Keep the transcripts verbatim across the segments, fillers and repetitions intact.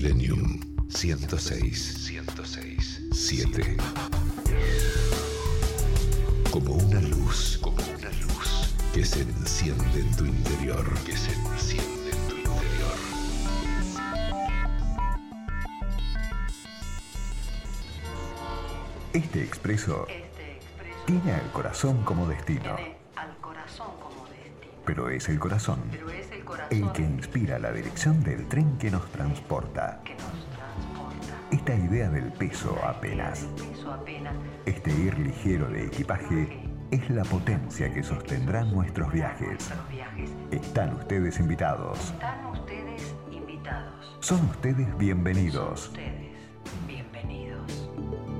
Millennium ciento seis, ciento seis, siete. Como una luz, como una luz que se enciende en tu interior, que se enciende en tu interior. Este expreso, Este expreso tiene al corazón como destino. tiene al corazón como destino. Pero es el corazón Pero es el corazón el que inspira la dirección del tren que nos transporta. que nos transporta. Esta idea del peso apenas, El peso apenas este ir ligero de equipaje, es la potencia que sostendrá nuestros viajes. nuestros viajes. Están ustedes invitados. Están ustedes invitados. Son ustedes Son bienvenidos. ustedes bienvenidos.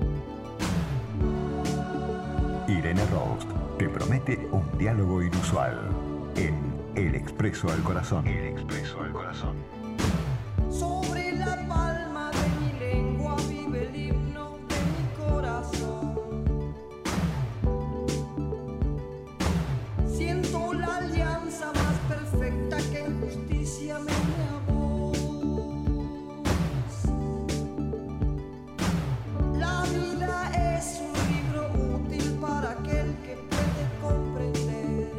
Irene Rost te promete un diálogo inusual en El Expreso al Corazón. El Expreso al Corazón. Sobre la palma de mi lengua vive el himno de mi corazón. Siento la alianza más perfecta que en justicia me une a vos. La vida es un libro útil para aquel que puede comprender.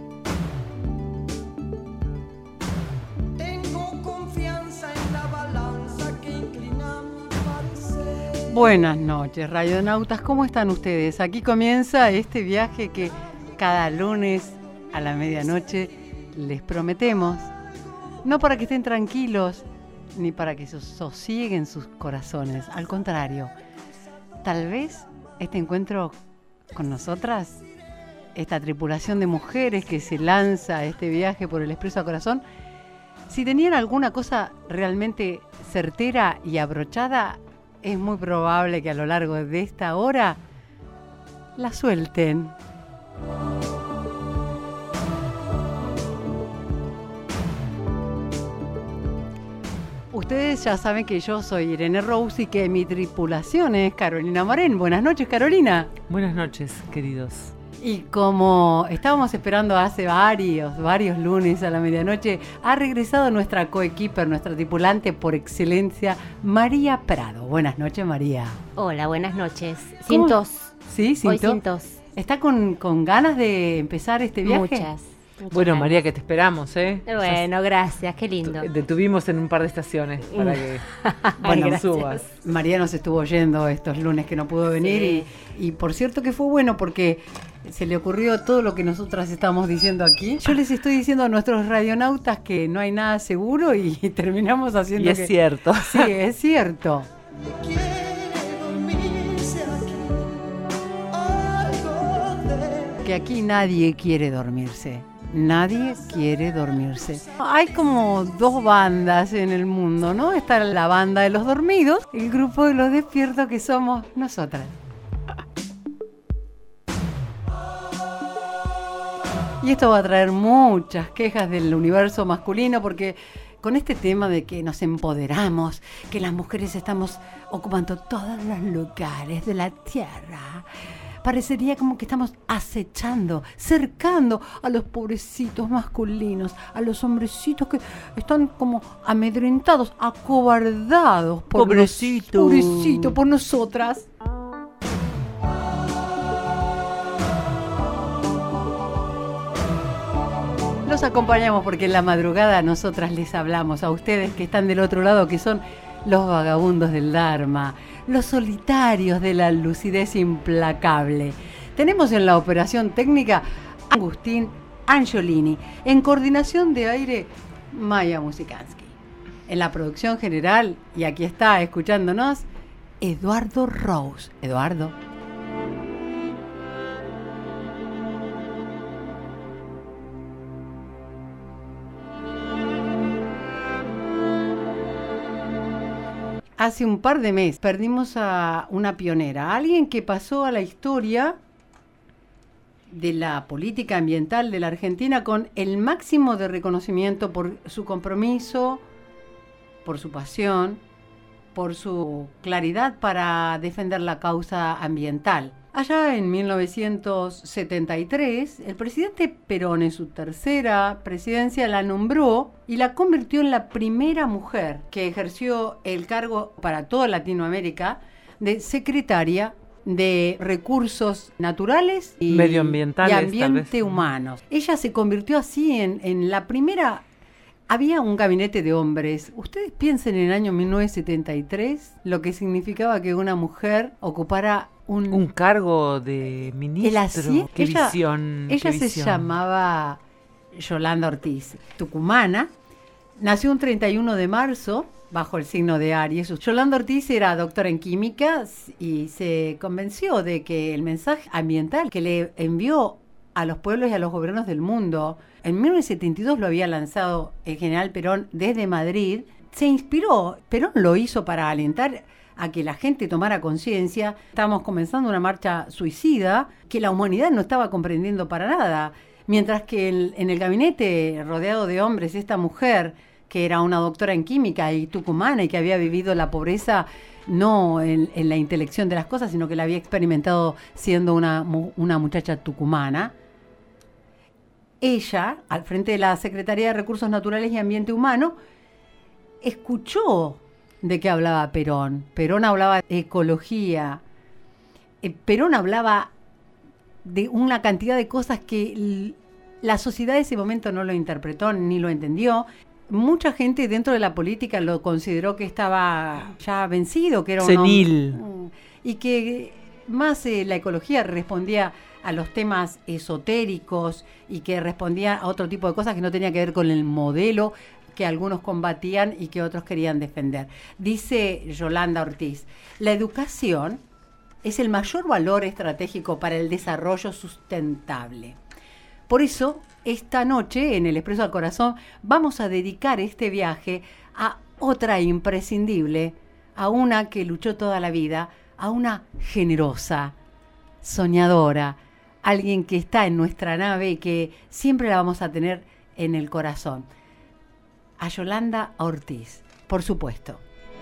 Tengo confianza en la balanza que inclina mi parecer. Buenas noches, radionautas, ¿cómo están ustedes? Aquí comienza este viaje que cada lunes a la medianoche les prometemos, no para que estén tranquilos, ni para que se sosieguen sus corazones, al contrario, tal vez este encuentro con nosotras, esta tripulación de mujeres que se lanza a este viaje por el Expreso a Corazón, si tenían alguna cosa realmente certera y abrochada, es muy probable que a lo largo de esta hora la suelten. Ustedes ya saben que yo soy Irene Rose y que mi tripulación es Carolina Morén. Buenas noches, Carolina. Buenas noches, queridos. Y como estábamos esperando hace varios, varios lunes a la medianoche, ha regresado nuestra coequiper, nuestra tripulante por excelencia, María Prado. Buenas noches, María. Hola, buenas noches. Sin ¿Cómo? tos. Sí, sin Hoy tos. sin tos. ¿Está con, con ganas de empezar este viaje? Muchas. muchas Bueno, ganas. María, que te esperamos, ¿eh? Bueno, gracias, qué lindo. Te detuvimos en un par de estaciones para que Bueno, te gracias. subas. María nos estuvo oyendo estos lunes que no pudo venir Sí. y, y por cierto que fue bueno porque se le ocurrió todo lo que nosotras estamos diciendo aquí. Yo les estoy diciendo a nuestros radionautas que no hay nada seguro y terminamos haciendo Y es que... cierto. Sí, es cierto. Quiere dormirse aquí, algo de Que aquí nadie quiere dormirse. Nadie quiere dormirse. Hay como dos bandas en el mundo, ¿no? Está la banda de los dormidos, el grupo de los despiertos que somos nosotras. Y esto va a traer muchas quejas del universo masculino porque con este tema de que nos empoderamos, que las mujeres estamos ocupando todos los lugares de la tierra, parecería como que estamos acechando, cercando a los pobrecitos masculinos, a los hombrecitos que están como amedrentados, acobardados por Pobrecito. nos- pobrecito, por nosotras. Los acompañamos porque en la madrugada nosotras les hablamos a ustedes que están del otro lado, que son los vagabundos del Dharma, los solitarios de la lucidez implacable. Tenemos en la operación técnica a Agustín Angiolini, en coordinación de aire Maya Musikansky. En la producción general, y aquí está escuchándonos, Eduardo Rose. Eduardo. Hace un par de meses perdimos a una pionera, a alguien que pasó a la historia de la política ambiental de la Argentina con el máximo de reconocimiento por su compromiso, por su pasión, por su claridad para defender la causa ambiental. Allá en mil novecientos setenta y tres, el presidente Perón en su tercera presidencia la nombró y la convirtió en la primera mujer que ejerció el cargo para toda Latinoamérica de secretaria de Recursos Naturales y Medioambientales, y tal Ambiente vez. Humanos. Ella se convirtió así en, en la primera. Había un gabinete de hombres. Ustedes piensen en el año mil novecientos setenta y tres lo que significaba que una mujer ocupara un... Un cargo de ministro. el así- Qué ella, visión. ella qué se visión. llamaba Yolanda Ortiz, tucumana. Nació un treinta y uno de marzo bajo el signo de Aries. Yolanda Ortiz era doctora en química y se convenció de que el mensaje ambiental que le envió a los pueblos y a los gobiernos del mundo, en mil novecientos setenta y dos lo había lanzado el general Perón desde Madrid, se inspiró. Perón lo hizo para alentar a que la gente tomara conciencia. Estábamos comenzando una marcha suicida que la humanidad no estaba comprendiendo para nada. Mientras que en, en el gabinete rodeado de hombres, esta mujer, que era una doctora en química y tucumana y que había vivido la pobreza no en, en la intelección de las cosas, sino que la había experimentado siendo una, mu- una muchacha tucumana, ella, al frente de la Secretaría de Recursos Naturales y Ambiente Humano, escuchó de qué hablaba Perón. Perón hablaba de ecología. Eh, Perón hablaba de una cantidad de cosas que l- la sociedad de ese momento no lo interpretó ni lo entendió. Mucha gente dentro de la política lo consideró que estaba ya vencido, que era un Senil. hombre- y que más eh, la ecología respondía a los temas esotéricos y que respondía a otro tipo de cosas que no tenía que ver con el modelo que algunos combatían y que otros querían defender. Dice Yolanda Ortiz, la educación es el mayor valor estratégico para el desarrollo sustentable. Por eso, esta noche, en el Expreso al Corazón, vamos a dedicar este viaje a otra imprescindible, a una que luchó toda la vida, a una generosa, soñadora, alguien que está en nuestra nave y que siempre la vamos a tener en el corazón. A Yolanda Ortiz, por supuesto.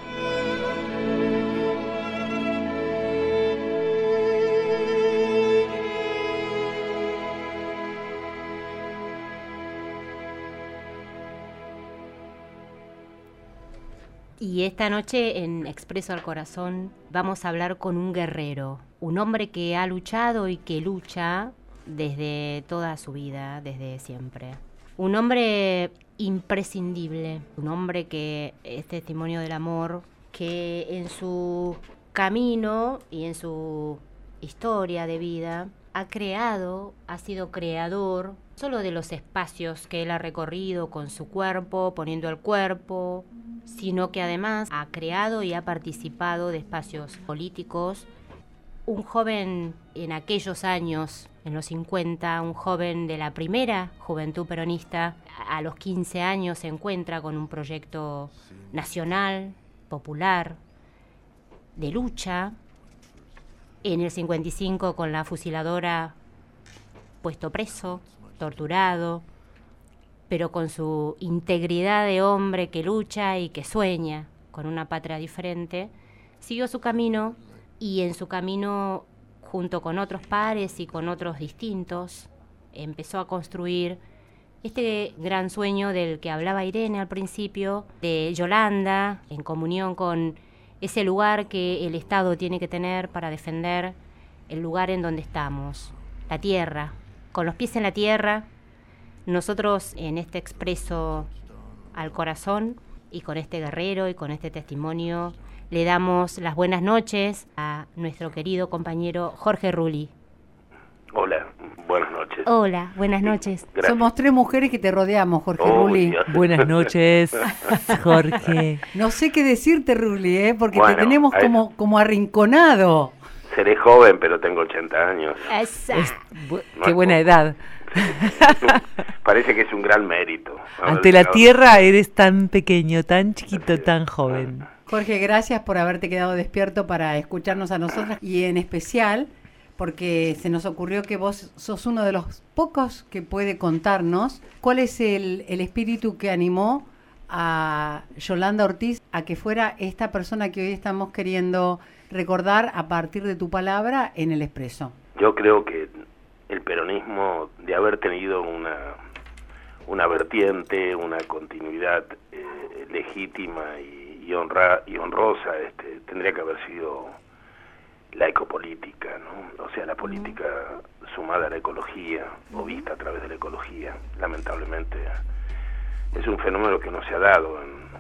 Y esta noche en Expreso al Corazón vamos a hablar con un guerrero, un hombre que ha luchado y que lucha desde toda su vida, desde siempre. Un hombre imprescindible, un hombre que es testimonio del amor, que en su camino y en su historia de vida ha creado, ha sido creador, solo de los espacios que él ha recorrido con su cuerpo, poniendo el cuerpo, sino que además ha creado y ha participado de espacios políticos. Un joven en aquellos años, en los cincuenta, un joven de la primera juventud peronista, a los quince años se encuentra con un proyecto nacional, popular, de lucha. En el cincuenta y cinco con la fusiladora puesto preso, torturado, pero con su integridad de hombre que lucha y que sueña con una patria diferente, siguió su camino y en su camino, junto con otros pares y con otros distintos, empezó a construir este gran sueño del que hablaba Irene al principio, de Yolanda, en comunión con ese lugar que el Estado tiene que tener para defender el lugar en donde estamos, la tierra, con los pies en la tierra. Nosotros en este Expreso al Corazón y con este guerrero y con este testimonio le damos las buenas noches a nuestro querido compañero Jorge Rulli. Hola, buenas noches. Hola, buenas noches. Gracias. Somos tres mujeres que te rodeamos, Jorge Oh, Rulli. Dios. Buenas noches, Jorge. No sé qué decirte, Rulli, ¿eh? Porque Bueno, te tenemos a como, como arrinconado. Seré joven, pero tengo ochenta años. Esa. Es bu- qué buena edad. Parece que es un gran mérito. Ante la tierra eres tan pequeño, tan chiquito, tan joven. Jorge, gracias por haberte quedado despierto para escucharnos a nosotras y en especial porque se nos ocurrió que vos sos uno de los pocos que puede contarnos cuál es el, el espíritu que animó a Yolanda Ortiz a que fuera esta persona que hoy estamos queriendo recordar a partir de tu palabra en el Expreso? Yo creo que el peronismo, de haber tenido una, una vertiente, una continuidad eh, legítima y, y, honra, y honrosa, este, tendría que haber sido la ecopolítica, ¿no? O sea, la política sumada a la ecología o vista a través de la ecología. Lamentablemente es un fenómeno que no se ha dado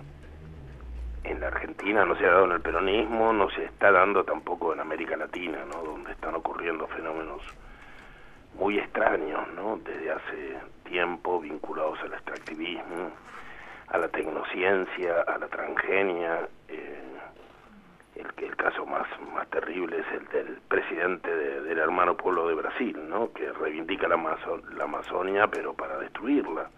en, en la Argentina, no se ha dado en el peronismo, no se está dando tampoco en América Latina, ¿no? Donde están ocurriendo fenómenos muy extraños, ¿no? Desde hace tiempo, vinculados al extractivismo, a la tecnociencia, a la transgenia. eh, El, el caso más más terrible es el del presidente de, del hermano pueblo de Brasil, ¿no? Que reivindica la, Amazo la Amazonia, pero para destruirla.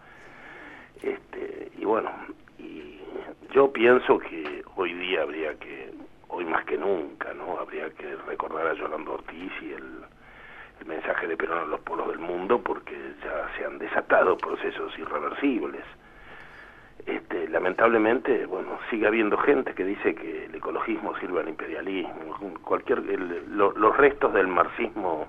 Este, y bueno, y yo pienso que hoy día habría que, hoy más que nunca, ¿no? Habría que recordar a Yolanda Ortiz y el, el mensaje de Perón a los pueblos del mundo, porque ya se han desatado procesos irreversibles. Este, lamentablemente, bueno, sigue habiendo gente que dice que el ecologismo sirve al imperialismo, cualquier el, lo, los restos del marxismo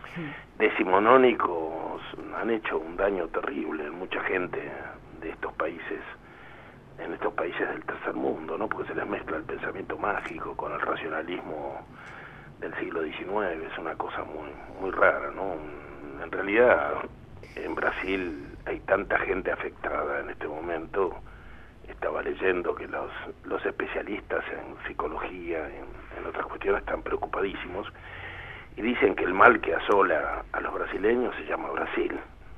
decimonónico han hecho un daño terrible en mucha gente de estos países, en estos países del tercer mundo, ¿no? Porque se les mezcla el pensamiento mágico con el racionalismo del siglo diecinueve, es una cosa muy muy rara, ¿no? En realidad, en Brasil hay tanta gente afectada en este momento. Estaba leyendo que los los especialistas en psicología, en, en otras cuestiones, están preocupadísimos y dicen que el mal que asola a los brasileños se llama Brasil.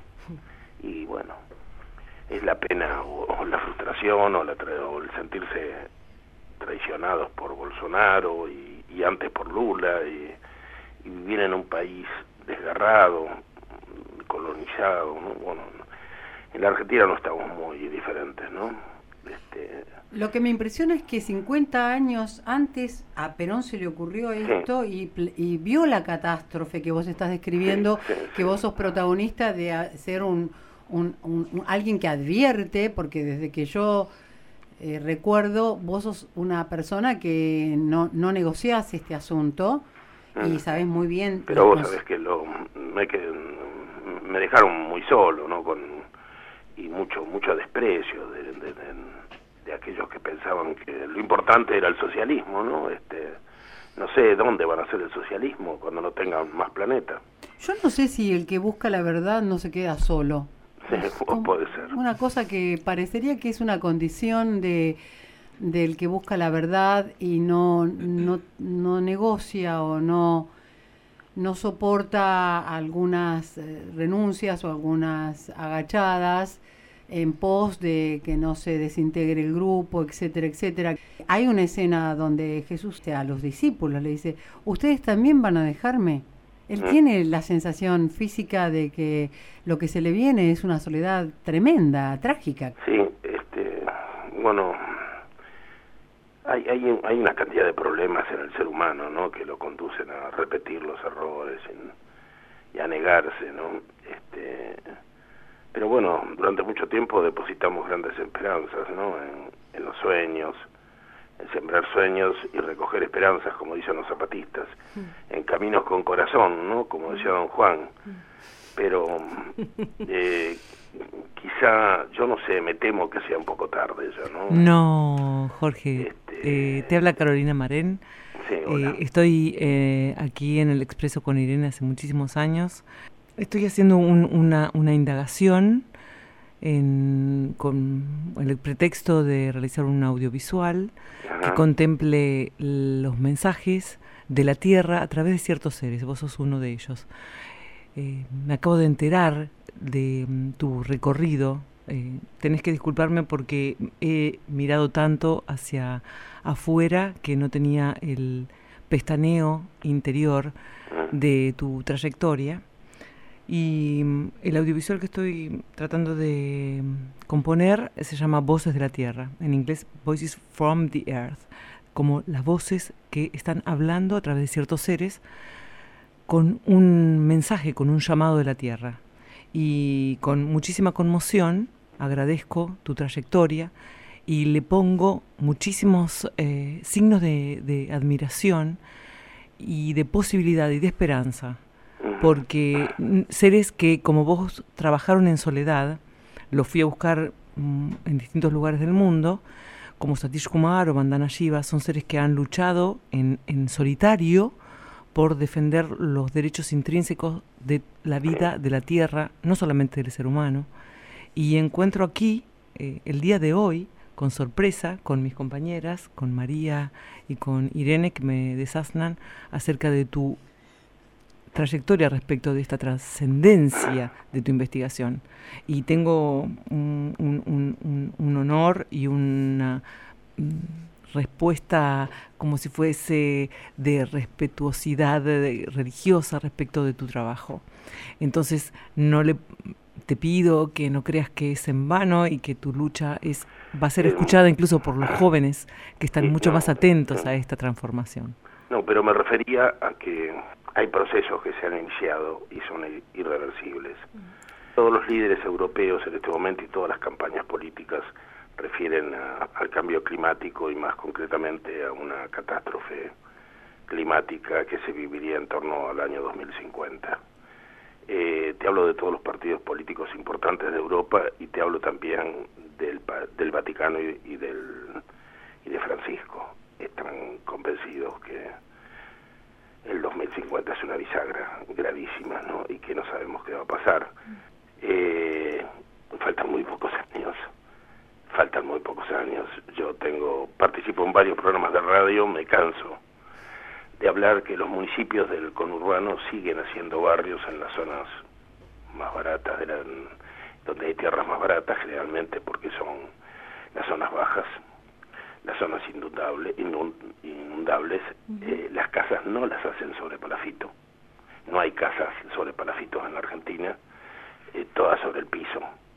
Y bueno, es la pena o, o la frustración o, la tra o el sentirse traicionados por Bolsonaro y, y antes por Lula y, y vivir en un país desgarrado, colonizado, ¿no? Bueno, en la Argentina no estamos muy diferentes, ¿no? Este... Lo que me impresiona es que cincuenta años antes a Perón se le ocurrió esto, sí. y, y vio la catástrofe que vos estás describiendo, sí, sí, que sí. Vos sos protagonista de ser un, un, un, un alguien que advierte, porque desde que yo eh, recuerdo, vos sos una persona que no, no negociás este asunto, mm. y sabés muy bien... Pero vos sabés que lo, me, que, me dejaron muy solo, ¿no? Con y mucho mucho desprecio de, de, de, de aquellos que pensaban que lo importante era el socialismo, ¿no? Este, no sé dónde van a hacer el socialismo cuando no tengan más planeta. Yo no sé si el que busca la verdad no se queda solo. Sí, puede ser. Una cosa que parecería que es una condición de del que busca la verdad y no no no negocia o no no soporta algunas eh, renuncias o algunas agachadas en pos de que no se desintegre el grupo, etcétera, etcétera. Hay una escena donde Jesús a los discípulos le dice, ¿ustedes también van a dejarme? Él ¿Eh? tiene la sensación física de que lo que se le viene es una soledad tremenda, trágica. Sí, este, bueno... Hay, hay, hay una cantidad de problemas en el ser humano, ¿no? Que lo conducen a repetir los errores y, y a negarse, ¿no? Este, pero bueno, durante mucho tiempo depositamos grandes esperanzas, ¿no? En, en los sueños, en sembrar sueños y recoger esperanzas, como dicen los zapatistas, mm. en caminos con corazón, ¿no? Como decía don Juan. Pero eh, quizá, yo no sé, me temo que sea un poco tarde ya, ¿no? No, Jorge, este... eh, te habla Carolina Marén. Sí, hola. Eh, estoy eh, aquí en el Expreso con Irene hace muchísimos años. Estoy haciendo un, una, una indagación en, con el pretexto de realizar un audiovisual Ajá. que contemple los mensajes de la Tierra a través de ciertos seres. Vos sos uno de ellos. Eh, me acabo de enterar de um, tu recorrido. Eh, tenés que disculparme porque he mirado tanto hacia afuera que no tenía el pestaneo interior de tu trayectoria. Y um, el audiovisual que estoy tratando de um, componer se llama Voces de la Tierra, en inglés Voices from the Earth, como las voces que están hablando a través de ciertos seres con un mensaje, con un llamado de la Tierra. Y con muchísima conmoción agradezco tu trayectoria y le pongo muchísimos eh, signos de, de admiración y de posibilidad y de esperanza, porque seres que como vos trabajaron en soledad, los fui a buscar mm, en distintos lugares del mundo, como Satish Kumar o Vandana Shiva, son seres que han luchado en, en solitario por defender los derechos intrínsecos de la vida, de la tierra, no solamente del ser humano. Y encuentro aquí, eh, el día de hoy, con sorpresa, con mis compañeras, con María y con Irene, que me desasnan acerca de tu trayectoria respecto de esta trascendencia de tu investigación. Y tengo un, un, un, un honor y una respuesta como si fuese de respetuosidad de, religiosa respecto de tu trabajo. Entonces, no le te pido que no creas que es en vano y que tu lucha es va a ser escuchada incluso por los jóvenes que están mucho más atentos a esta transformación. No, pero me refería a que hay procesos que se han iniciado y son irreversibles. Todos los líderes europeos en este momento y todas las campañas políticas refieren a, al cambio climático y más concretamente a una catástrofe climática que se viviría en torno al año dos mil cincuenta. Eh, te hablo de todos los partidos políticos importantes de Europa y te hablo también del, del Vaticano y, y, del, y de Francisco. Están convencidos que el dos mil cincuenta es una bisagra gravísima, ¿no? Y que no sabemos qué va a pasar. Eh, faltan muy pocos años. Faltan muy pocos años. Yo tengo participo en varios programas de radio, me canso de hablar que los municipios del conurbano siguen haciendo barrios en las zonas más baratas, de la, donde hay tierras más baratas generalmente, porque son las zonas bajas, las zonas inundables, inundables eh, las casas no las hacen sobre palafito. No hay casas sobre palafitos en la Argentina, eh, todas sobre el piso.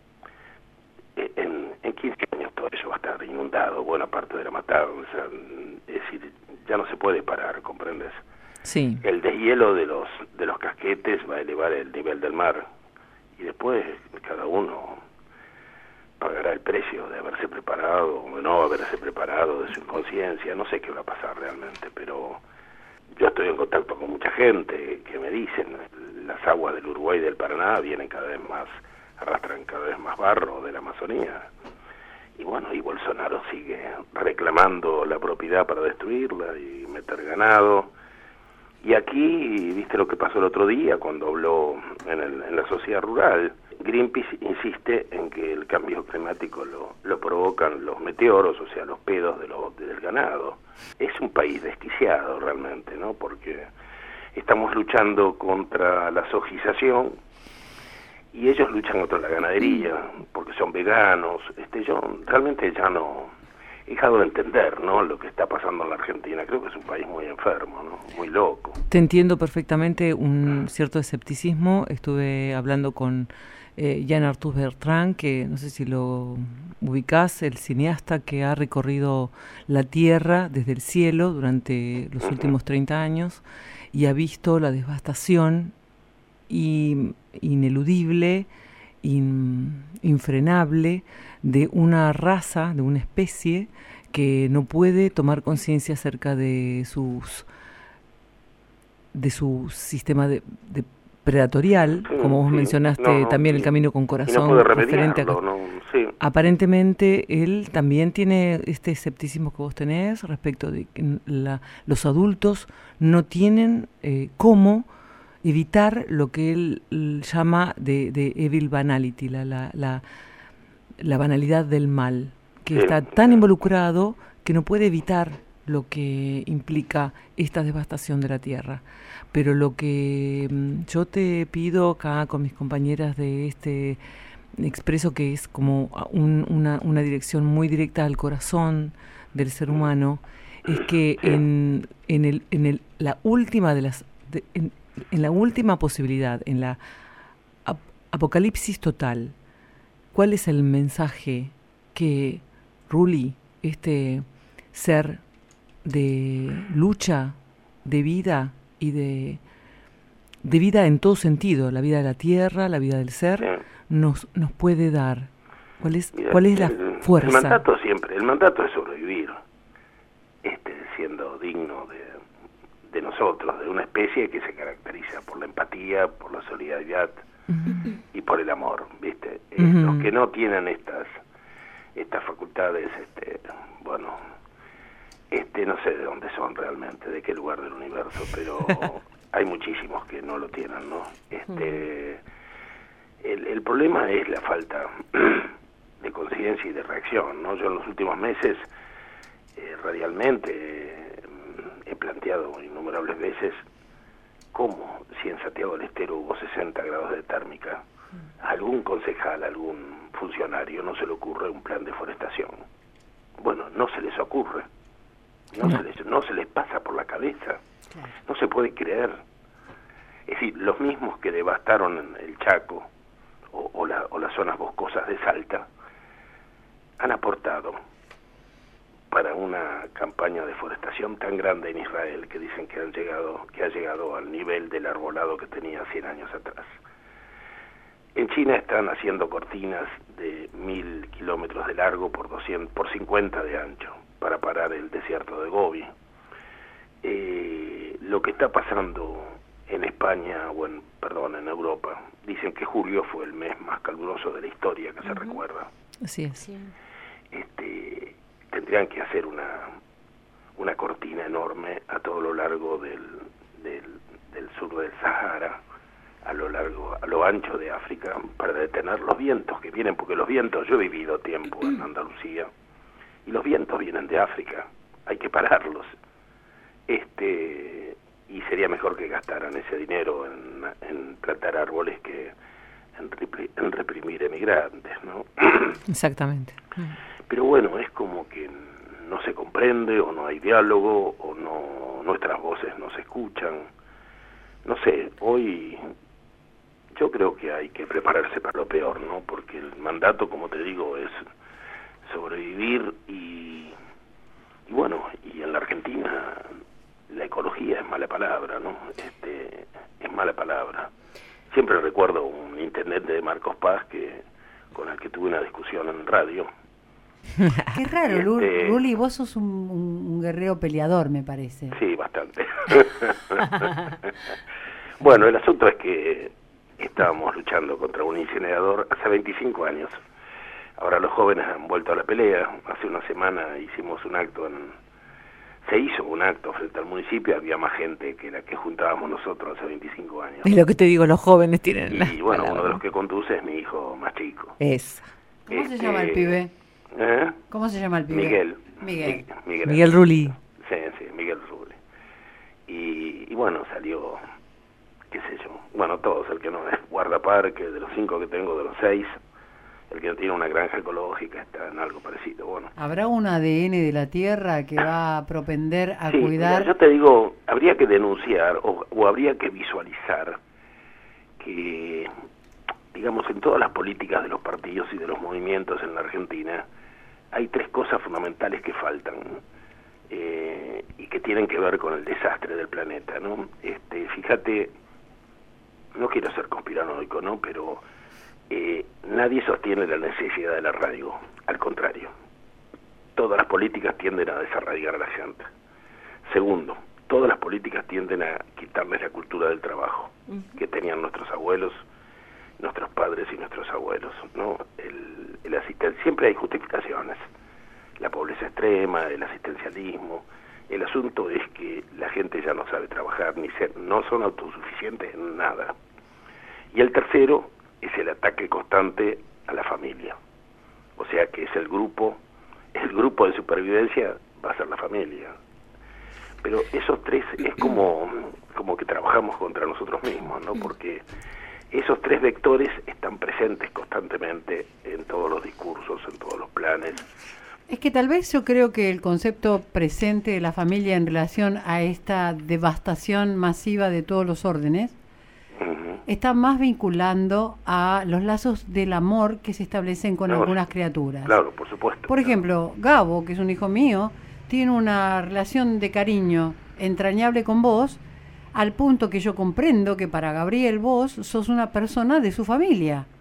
Eh, en, en quince años todo eso va a estar inundado, buena parte de la matanza, es decir, ya no se puede parar, ¿comprendes? Sí. El deshielo de los de los casquetes va a elevar el nivel del mar y después cada uno pagará el precio de haberse preparado o no haberse preparado, de su inconsciencia. No sé qué va a pasar realmente, pero yo estoy en contacto con mucha gente que me dicen las aguas del Uruguay y del Paraná vienen cada vez más, arrastran cada vez más barro de la Amazonía. Y bueno, y Bolsonaro sigue reclamando la propiedad para destruirla y meter ganado. Y aquí, viste lo que pasó el otro día cuando habló en, el, en la sociedad rural. Greenpeace insiste en que el cambio climático lo, lo provocan los meteoros, o sea, los pedos de lo, del ganado. Es un país desquiciado realmente, ¿no? Porque estamos luchando contra la sojización y ellos luchan contra la ganadería, porque son veganos. Este, yo realmente ya no he dejado de entender, ¿no?, lo que está pasando en la Argentina. Creo que es un país muy enfermo, ¿no?, muy loco. Te entiendo perfectamente un cierto escepticismo. Estuve hablando con eh, Jean-Arthur Bertrand, que no sé si lo ubicás, el cineasta que ha recorrido la Tierra desde el cielo durante los últimos treinta años y ha visto la devastación y ineludible, in, infrenable de una raza, de una especie que no puede tomar conciencia acerca de sus de su sistema de, de predatorial, sí, como vos sí, mencionaste no, no, también sí. El camino con corazón, no referente a, no, sí. Aparentemente él también tiene este escepticismo que vos tenés respecto de que la, los adultos no tienen eh, cómo evitar lo que él llama de, de evil banality, la, la, la, la banalidad del mal, que sí. Está tan involucrado que no puede evitar lo que implica esta devastación de la tierra. Pero lo que yo te pido acá con mis compañeras de este expreso, que es como un, una, una dirección muy directa al corazón del ser humano, es que en, en, el, en el, la última de las... De, en, en la última posibilidad, en la ap- apocalipsis total, ¿cuál es el mensaje que Ruli, este ser de lucha, de vida y de, de vida en todo sentido, la vida de la tierra, la vida del ser, nos, nos puede dar ¿Cuál es, Mira, cuál es la el, fuerza? El mandato siempre, el mandato es sobrevivir, este, siendo digno de, de nosotros, de una especie que se caracteriza por la empatía, por la solidaridad uh-huh. y por el amor, ¿viste? Eh, uh-huh. Los que no tienen estas estas facultades, este, bueno, este no sé de dónde son realmente, de qué lugar del universo, pero hay muchísimos que no lo tienen, ¿no? Este, uh-huh. el, el problema es la falta de conciencia y de reacción, ¿no? Yo en los últimos meses eh, radialmente eh, he planteado innumerables veces cómo, si en Santiago del Estero hubo sesenta grados de térmica, a algún concejal, a algún funcionario no se le ocurre un plan de forestación. Bueno, no se les ocurre, no, no. Se, les, no se les pasa por la cabeza, claro. No se puede creer. Es decir, los mismos que devastaron el Chaco o, o, la, o las zonas boscosas de Salta han aportado para una campaña de forestación tan grande en Israel que dicen que han llegado que ha llegado al nivel del arbolado que tenía cien años atrás. En China están haciendo cortinas de mil kilómetros de largo por doscientos, por cincuenta de ancho para parar el desierto de Gobi. Eh, lo que está pasando en España o en perdón en Europa, dicen que julio fue el mes más caluroso de la historia que uh-huh. se recuerda. Así es. Sí. Este, tendrían que hacer una una cortina enorme a todo lo largo del, del, del sur del Sahara, a lo largo, a lo ancho de África, para detener los vientos que vienen, porque los vientos, yo he vivido tiempo en Andalucía, y los vientos vienen de África, hay que pararlos. Este, y sería mejor que gastaran ese dinero en, en plantar árboles que en, repri, en reprimir emigrantes, ¿no? Exactamente. Pero bueno, es como que no se comprende, o no hay diálogo, o no nuestras voces no se escuchan. No sé, hoy yo creo que hay que prepararse para lo peor, ¿no? Porque el mandato, como te digo, es sobrevivir y, y bueno, y en la Argentina la ecología es mala palabra, ¿no? Este, es mala palabra. Siempre recuerdo un intendente de Marcos Paz que con el que tuve una discusión en radio. Qué raro, este, Luli, vos sos un, un, un guerrero peleador, me parece. Sí, bastante. Bueno, el asunto es que estábamos luchando contra un incinerador hace veinticinco años. Ahora los jóvenes han vuelto a la pelea. Hace una semana hicimos un acto, en, se hizo un acto frente al municipio, había más gente que la que juntábamos nosotros hace veinticinco años. Es lo que te digo, los jóvenes tienen Y la bueno, palabra. uno de los que conduce es mi hijo más chico. Esa. ¿Cómo Este, se llama el pibe? ¿Eh? ¿Cómo se llama el pibe? Miguel. Miguel. Mi, Miguel, Miguel Rulli. Sí, sí, Miguel Rulli. Y, y bueno, salió, qué sé yo, bueno, todos, el que no es guardaparque, de los cinco que tengo, de los seis, el que no tiene una granja ecológica está en algo parecido, bueno. ¿Habrá un A D N de la tierra que va a propender a sí, cuidar? Mira, yo te digo, habría que denunciar o, o habría que visualizar que, digamos, en todas las políticas de los partidos y de los movimientos en la Argentina, hay tres cosas fundamentales que faltan eh, y que tienen que ver con el desastre del planeta, ¿no? Este, fíjate, no quiero ser conspiranoico, ¿no? Pero eh, nadie sostiene la necesidad del arraigo, al contrario. Todas las políticas tienden a desarraigar a la gente. Segundo, todas las políticas tienden a quitarles la cultura del trabajo uh-huh. que tenían nuestros abuelos, nuestros padres y nuestros abuelos, ¿no? El, el asisten- siempre hay justificaciones, la pobreza extrema, el asistencialismo. El asunto es que la gente ya no sabe trabajar, ni ser, no son autosuficientes en nada. Y el tercero es el ataque constante a la familia, o sea que es el grupo, el grupo de supervivencia va a ser la familia. Pero esos tres es como, como que trabajamos contra nosotros mismos, ¿no? Porque esos tres vectores están presentes constantemente en todos los discursos, en todos los planes. Es que tal vez yo creo que el concepto presente de la familia en relación a esta devastación masiva de todos los órdenes uh-huh. está más vinculando a los lazos del amor que se establecen con no, algunas criaturas. Claro, por supuesto. Por claro. ejemplo, Gabo, que es un hijo mío, tiene una relación de cariño entrañable con vos, al punto que yo comprendo que para Gabriel vos sos una persona de su familia.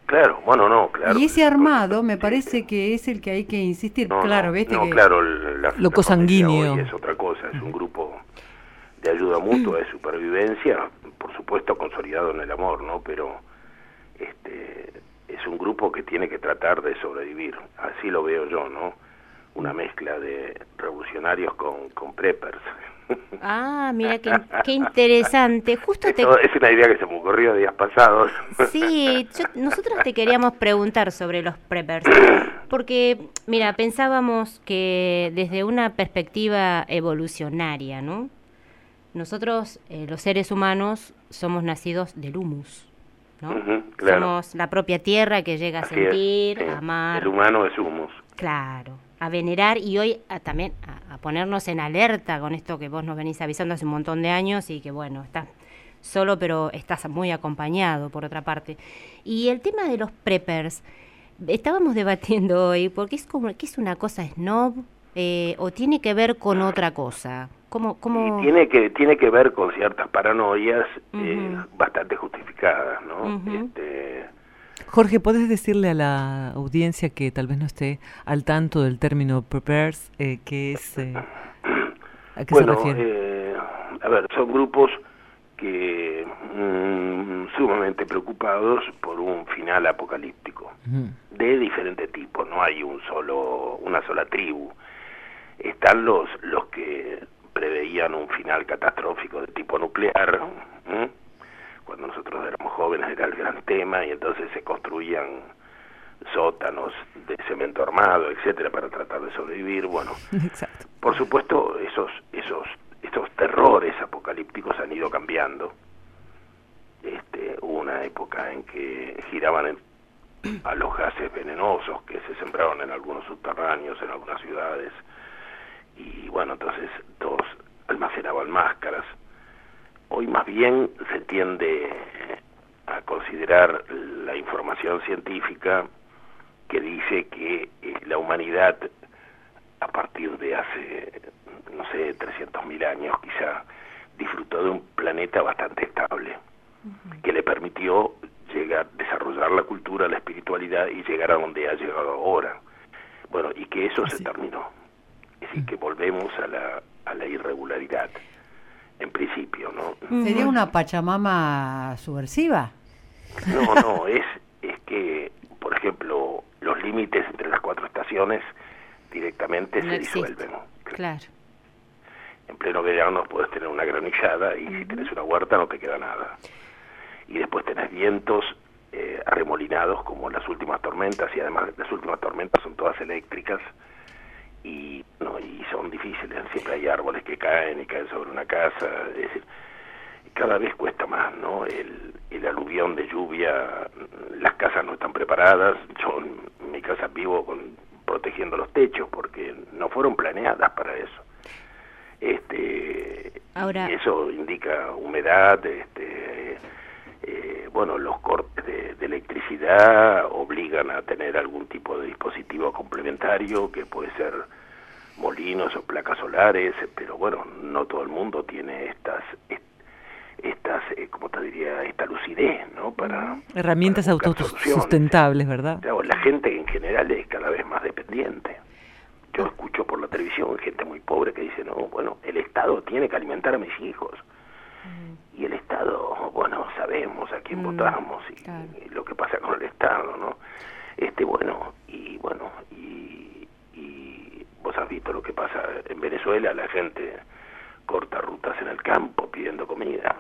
Claro, bueno, no, claro. Y ese armado me parece que es el que hay que insistir. No, claro, no, viste no, que... claro, la, la, Lo la cosanguíneo. familia hoy es otra cosa, es un grupo de ayuda mutua, de supervivencia, por supuesto consolidado en el amor, ¿no? Pero este es un grupo que tiene que tratar de sobrevivir, así lo veo yo, ¿no? Una mezcla de revolucionarios con, con preppers. Ah, mira qué, qué interesante. Justo te... Esto es una idea que se me ocurrió días pasados. Sí, yo- nosotros te queríamos preguntar sobre los preppers, porque, mira, pensábamos que desde una perspectiva evolucionaria, ¿no? Nosotros, eh, los seres humanos, somos nacidos del humus, ¿no? Ujú, claro. Somos la propia tierra que llega a Así es, sentir, sí. a amar. El humano es humus. Claro, a venerar y hoy a, también a, a ponernos en alerta con esto que vos nos venís avisando hace un montón de años y que bueno, estás solo pero estás muy acompañado por otra parte. Y el tema de los preppers, estábamos debatiendo hoy porque es como que es una cosa snob eh, o tiene que ver con otra cosa. ¿Cómo, cómo... Y tiene que tiene que ver con ciertas paranoias eh, Ujú. bastante justificadas, ¿no? Ujú. Este, Jorge, ¿podés decirle a la audiencia que tal vez no esté al tanto del término preppers, eh, qué es, eh, a qué bueno, se refiere? eh, a ver, son grupos que mm, sumamente preocupados por un final apocalíptico Ujú. de diferente tipo. No hay un solo una sola tribu. Están los los que preveían un final catastrófico de tipo nuclear. ¿m? Cuando nosotros éramos jóvenes era el gran tema y entonces se construían sótanos de cemento armado, etcétera, para tratar de sobrevivir. Bueno, Exacto. por supuesto esos esos estos terrores apocalípticos han ido cambiando. Este, hubo una época en que giraban en, a los gases venenosos que se sembraron en algunos subterráneos, en algunas ciudades, y bueno, entonces todos almacenaban máscaras. Hoy más bien se tiende a considerar la información científica que dice que eh, la humanidad a partir de hace, no sé, trescientos mil años quizá, disfrutó de un planeta bastante estable, uh-huh. que le permitió llegar, desarrollar la cultura, la espiritualidad y llegar a donde ha llegado ahora. Bueno, y que eso sí. se terminó. Es decir, que volvemos a la, a la irregularidad, en principio, ¿no? ¿Sería una Pachamama subversiva? No, no, es, es que, por ejemplo, los límites entre las cuatro estaciones directamente no se existe. disuelven. Claro. En pleno verano puedes tener una granillada y uh-huh. si tenés una huerta no te queda nada. Y después tenés vientos eh, arremolinados como las últimas tormentas, y además las últimas tormentas son todas eléctricas y no y son difíciles. Siempre hay árboles que caen y caen sobre una casa. Es decir, cada vez cuesta más, ¿no? El, el aluvión de lluvia, las casas no están preparadas. Yo en mi casa vivo con, protegiendo los techos porque no fueron planeadas para eso. Este, Ahora, y eso indica humedad, este, eh, bueno, los cortes de, de electricidad obligan a tener algún tipo de dispositivo complementario que puede ser molinos o placas solares, pero bueno, no todo el mundo tiene estas estas, eh, como te diría, esta lucidez, ¿no? Para herramientas para autosustentables, ¿verdad? Claro, la gente en general es cada vez más dependiente. Yo escucho por la televisión gente muy pobre que dice, no, bueno, el Estado tiene que alimentar a mis hijos. Mm. Y el Estado, bueno, sabemos a quién mm, votamos y, claro. y lo que pasa con el Estado, ¿no? Este, bueno, y bueno, y, y vos has visto lo que pasa en Venezuela, la gente corta rutas en el campo pidiendo comida.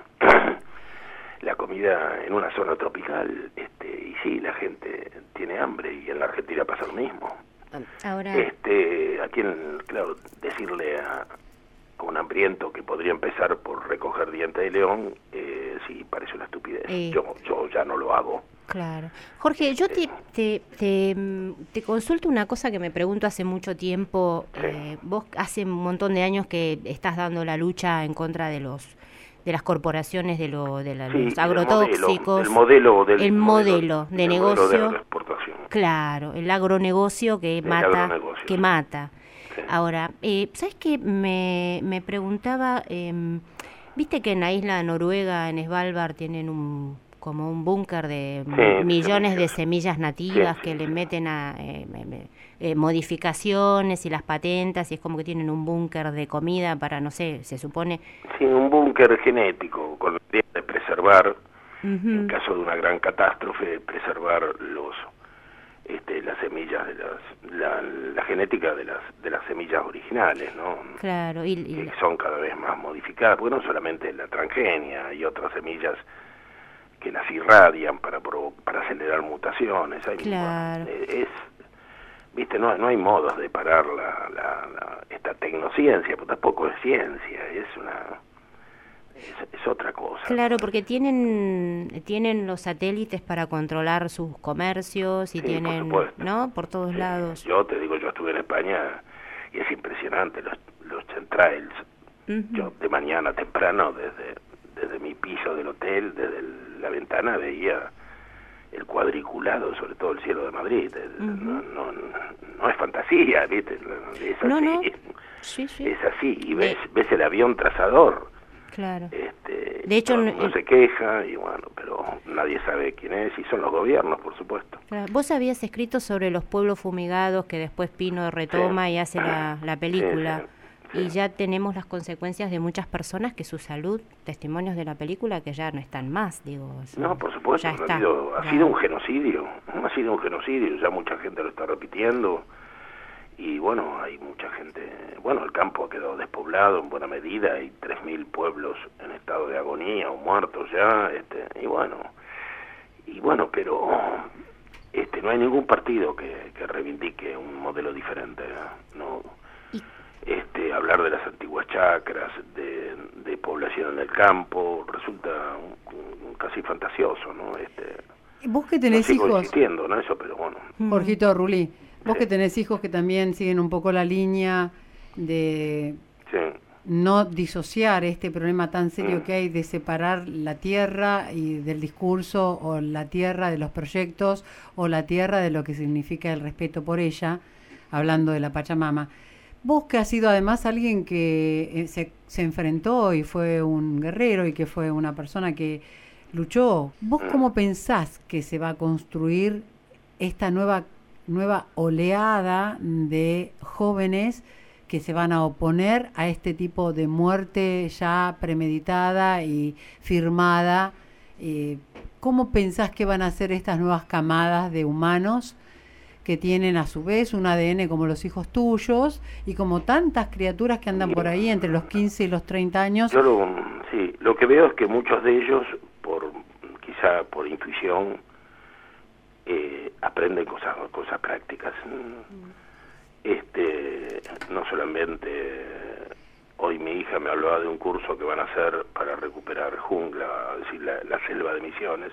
La comida en una zona tropical, este, y sí, la gente tiene hambre, y en la Argentina pasa lo mismo. Ahora, este, a quien, claro, decirle a, a un hambriento que podría empezar por recoger diente de león, eh, sí, parece una estupidez. Eh, yo, yo ya no lo hago. Claro. Jorge, yo te, te, te, te consulto una cosa que me pregunto hace mucho tiempo. Sí. Eh, vos hace un montón de años que estás dando la lucha en contra de los de las corporaciones, de, lo, de la, sí, los agrotóxicos. El modelo, el modelo, del, el modelo de el negocio. Modelo de la exportación. Claro, el agronegocio que el mata. Agronegocio, que sí. mata. Sí. Ahora, eh, ¿sabes qué? Me, me preguntaba, eh, viste que en la isla de Noruega, en Svalbard, tienen un como un búnker de Sí, millones semillas. de semillas nativas Sí, que sí, le sí. meten a eh, eh, eh, modificaciones y las patentas, y es como que tienen un búnker de comida para, no sé, se supone... Sí, un búnker genético con la idea de preservar, en Ujú, caso de una gran catástrofe, preservar los este, las semillas de las la, la genética de las de las semillas originales, ¿no? claro, y, y Que la- son cada vez más modificadas, porque no solamente la transgenia, hay otras semillas que las irradian para provo- para acelerar mutaciones. Hay, Claro. bueno, eh, es viste, no, no hay modos de parar la, la, la- esta tecnociencia, pero tampoco es ciencia, es una es, es otra cosa. claro, porque tienen tienen los satélites para controlar sus comercios y Sí, por tienen, supuesto. ¿no? Por todos Sí, lados. Yo te digo, yo estuve en España y es impresionante los, los chemtrails. Ujú. Yo de mañana temprano, desde, desde mi piso del hotel, desde el- la ventana, veía el cuadriculado, sobre todo el cielo de Madrid. El- Ujú. no, no, no es fantasía, ¿viste? Es así. No, no. Sí, sí. Es así. Y De- ves, ves el avión trazador. Claro. Este, De hecho, no, en- no se queja, y bueno, pero nadie sabe quién es, y son los gobiernos, por supuesto. Claro. Vos habías escrito sobre los pueblos fumigados que después Pino retoma Sí. y hace la, la película. Sí, sí, Y sí. ya tenemos las consecuencias de muchas personas que su salud, testimonios de la película, que ya no están más, digo. o sea, No, por supuesto, ya ha, está. habido- ha Ya. sido un genocidio, ha sido un genocidio, ya mucha gente lo está repitiendo, y bueno, hay mucha gente, bueno, el campo ha quedado despoblado en buena medida, hay tres mil pueblos en estado de agonía o muertos ya, este, y bueno, y bueno, pero este no hay ningún partido que, que reivindique un modelo diferente, ¿no? Y- Este, hablar de las antiguas chacras, de, de población en el campo, resulta un- un casi fantasioso, ¿no? Este, Vos que no tenés sigo hijos, insistiendo, ¿no? Eso, pero bueno. Jorgito Rulli, vos Sí. que tenés hijos que también siguen un poco la línea de Sí, no disociar este problema tan serio Mm. que hay de separar la tierra y del discurso, o la tierra de los proyectos, o la tierra de lo que significa el respeto por ella, hablando de la Pachamama. Vos que has sido además alguien que eh, se, se enfrentó y fue un guerrero y que fue una persona que luchó, ¿vos Mm. cómo pensás que se va a construir esta nueva, nueva oleada de jóvenes que se van a oponer a este tipo de muerte ya premeditada y firmada? Eh, ¿Cómo pensás que van a ser estas nuevas camadas de humanos que tienen a su vez un A D N como los hijos tuyos y como tantas criaturas que andan por ahí entre los quince y los treinta años? yo lo, sí, lo que veo es que muchos de ellos, por quizá por intuición, eh, aprenden cosas cosas prácticas. Este, no solamente, hoy mi hija me hablaba de un curso que van a hacer para recuperar jungla, es decir, la, la selva de Misiones.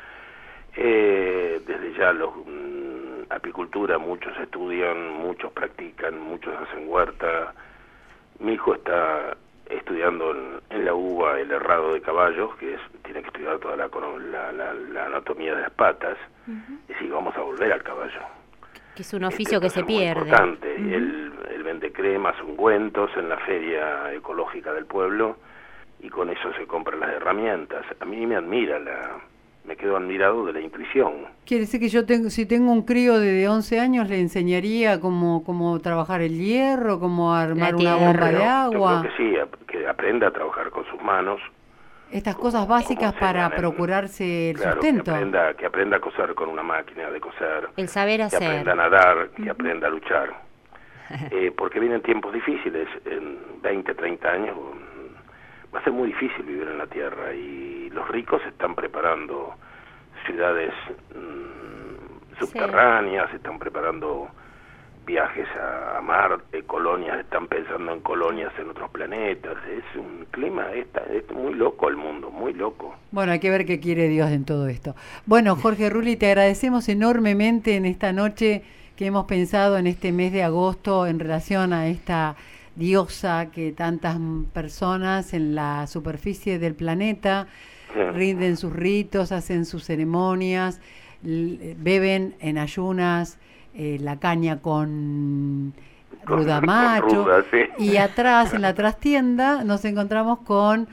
Eh, desde ya los mm, apicultura, muchos estudian, muchos practican, muchos hacen huerta. Mi hijo está estudiando en, en la U B A el herrado de caballos, que es, tiene que estudiar toda la, la, la, la anatomía de las patas. Y sí, vamos a volver al caballo. Que es un Este, oficio que esto se es muy pierde. importante. Ujú. Él, él vende cremas, ungüentos en la feria ecológica del pueblo, y con eso se compran las herramientas. A mí me admira la... me quedo admirado de la intuición. Quiere decir que yo tengo, si tengo un crío de once años, le enseñaría cómo, cómo trabajar el hierro, cómo armar una tierra. bomba de Pero agua, yo creo que sí, ap- que aprenda a trabajar con sus manos. estas como- cosas básicas como para enseñan en- procurarse el claro, sustento. Que aprenda, que aprenda a coser con una máquina de coser, El saber que hacer. aprenda a nadar, que aprenda a luchar. Eh, porque vienen tiempos difíciles, en veinte, treinta años mm, va a ser muy difícil vivir en la Tierra, y los ricos están preparando ciudades mm, subterráneas, están preparando viajes a, a Marte, colonias, están pensando en colonias en otros planetas. Es un clima, está, es muy loco el mundo, muy loco. Bueno, hay que ver qué quiere Dios en todo esto. Bueno, Jorge Rulli, te agradecemos enormemente en esta noche que hemos pensado en este mes de agosto en relación a esta diosa que tantas personas en la superficie del planeta Sí. rinden sus ritos, hacen sus ceremonias, l- beben en ayunas eh, la caña con Con- rudamacho, con ruda, sí. y atrás en la trastienda nos encontramos con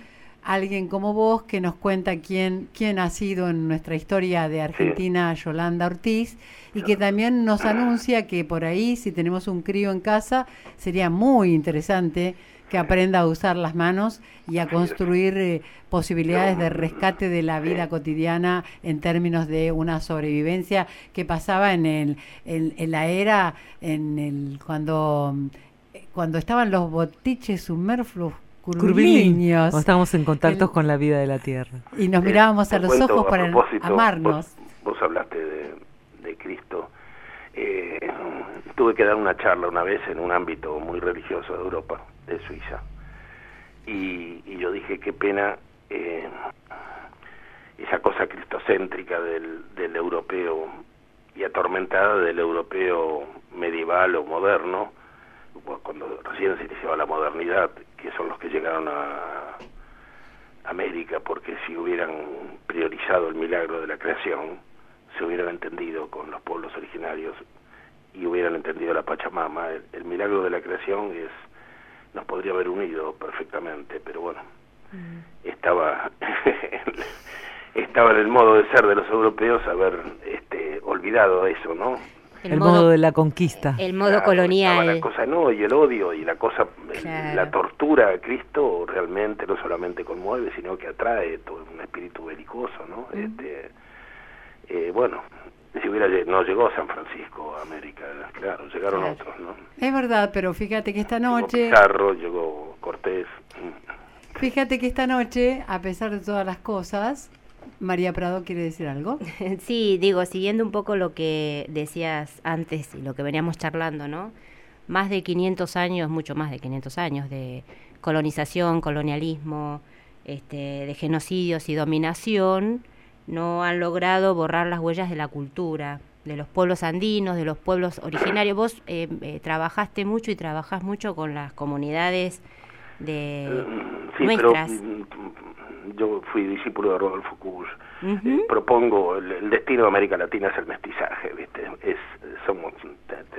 alguien como vos que nos cuenta quién, quién ha sido en nuestra historia de Argentina sí. Yolanda Ortiz, y que también nos anuncia que por ahí, si tenemos un crío en casa, sería muy interesante que aprenda a usar las manos y a construir eh, posibilidades de rescate de la vida cotidiana en términos de una sobrevivencia que pasaba en el en, en la era en el cuando cuando estaban los botiches sumerflus curvilíneos. Cuando estábamos en contacto el, con la vida de la tierra. Y nos mirábamos eh, a los cuento, ojos para amarnos. Vos, vos hablaste de, de Cristo. Eh, tuve que dar una charla una vez en un ámbito muy religioso de Europa, de Suiza, y, y yo dije qué pena eh, esa cosa cristocéntrica del, del europeo y atormentada del europeo medieval o moderno, cuando recién se iniciaba la modernidad, que son los que llegaron a América, porque si hubieran priorizado el milagro de la creación, se hubieran entendido con los pueblos originarios y hubieran entendido la Pachamama. El, el milagro de la creación es nos podría haber unido perfectamente, pero bueno, mm. estaba estaba en el modo de ser de los europeos haber este, olvidado eso, ¿no? El, el modo, modo de la conquista. El modo claro, colonial. La cosa no, y el odio, y la cosa, claro. el, la tortura a Cristo realmente no solamente conmueve, sino que atrae todo un espíritu belicoso, ¿no? Mm. Este, eh, bueno, si hubiera no llegó San Francisco a América, claro, llegaron claro. otros, ¿no? Es verdad, pero fíjate que esta noche... Llegó Pizarro, llegó Cortés. Fíjate que esta noche, a pesar de todas las cosas, María Prado quiere decir algo. Sí, digo, siguiendo un poco lo que decías antes y lo que veníamos charlando, ¿no? Más de quinientos años, mucho más de quinientos años de colonización, colonialismo, este, de genocidios y dominación, no han logrado borrar las huellas de la cultura, de los pueblos andinos, de los pueblos originarios. Vos eh, eh, trabajaste mucho y trabajás mucho con las comunidades de sí, nuestras. Pero yo fui discípulo de Rodolfo Kusch. Uh-huh. eh, propongo, el, el destino de América Latina es el mestizaje, ¿viste? Es, somos, te, te,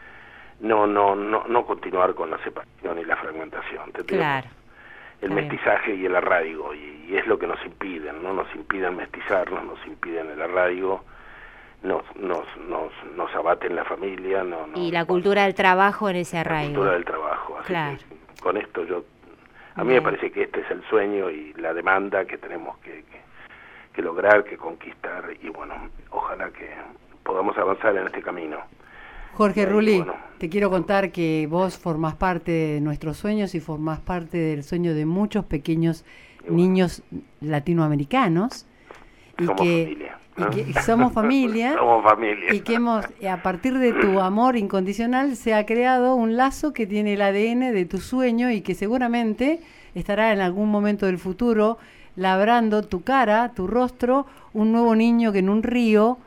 no, no, no, no continuar con la separación y la fragmentación. ¿te Claro. El Está mestizaje bien. Y el arraigo, y, y es lo que nos impiden, ¿no? Nos impiden mestizarnos, nos impiden el arraigo, nos nos nos, nos abaten la familia. No, no, y la cultura del trabajo en ese arraigo. La cultura del trabajo, así claro. que con esto yo, a mí bien. me parece que este es el sueño y la demanda que tenemos que, que, que lograr, que conquistar, y bueno, ojalá que podamos avanzar en este camino. Jorge y, Rulli, bueno, te quiero contar que vos formás parte de nuestros sueños y formás parte del sueño de muchos pequeños bueno, niños latinoamericanos. Y somos que, familia. Y que somos familia. somos familia. Y que hemos, a partir de tu amor incondicional, se ha creado un lazo que tiene el A D N de tu sueño y que seguramente estará en algún momento del futuro labrando tu cara, tu rostro, un nuevo niño que en un río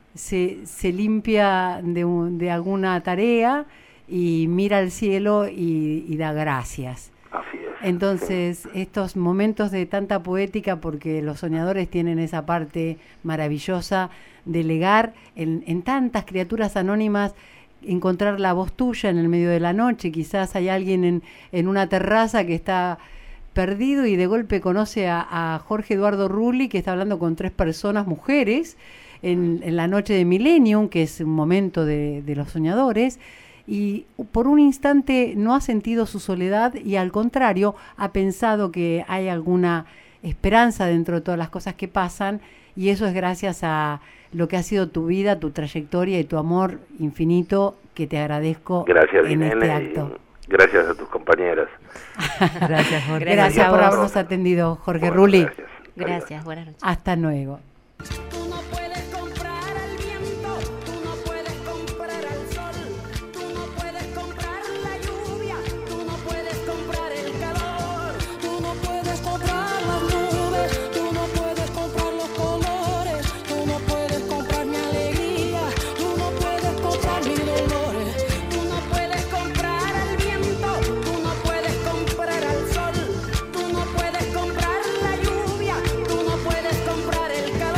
se, se limpia de, un, de alguna tarea y mira al cielo y, y da gracias. Así es. Entonces, sí. estos momentos de tanta poética, porque los soñadores tienen esa parte maravillosa de legar en, en tantas criaturas anónimas, encontrar la voz tuya en el medio de la noche. Quizás hay alguien en, en una terraza que está perdido y de golpe conoce a, a Jorge Eduardo Rulli, que está hablando con tres personas, mujeres, en, en la noche de Millennium, que es un momento de, de los soñadores, y por un instante no ha sentido su soledad y al contrario ha pensado que hay alguna esperanza dentro de todas las cosas que pasan, y eso es gracias a lo que ha sido tu vida, tu trayectoria y tu amor infinito, que te agradezco gracias, en Irene, este acto. Gracias a tus compañeras. Gracias, Jorge. Gracias, gracias por habernos atendido, Jorge bueno, Rulli. Gracias. Gracias, buenas noches. Hasta luego. Tú no puedes comprar al viento, tú no puedes comprar al sol, tú no puedes comprar la lluvia, tú no puedes comprar el calor, tú no puedes comprar las nubes, tú no puedes comprar los colores, tú no puedes comprar mi alegría, tú no puedes comprar mis dolores, tú no puedes comprar al viento, tú no puedes comprar al sol, tú no puedes comprar la lluvia, tú no puedes comprar el calor.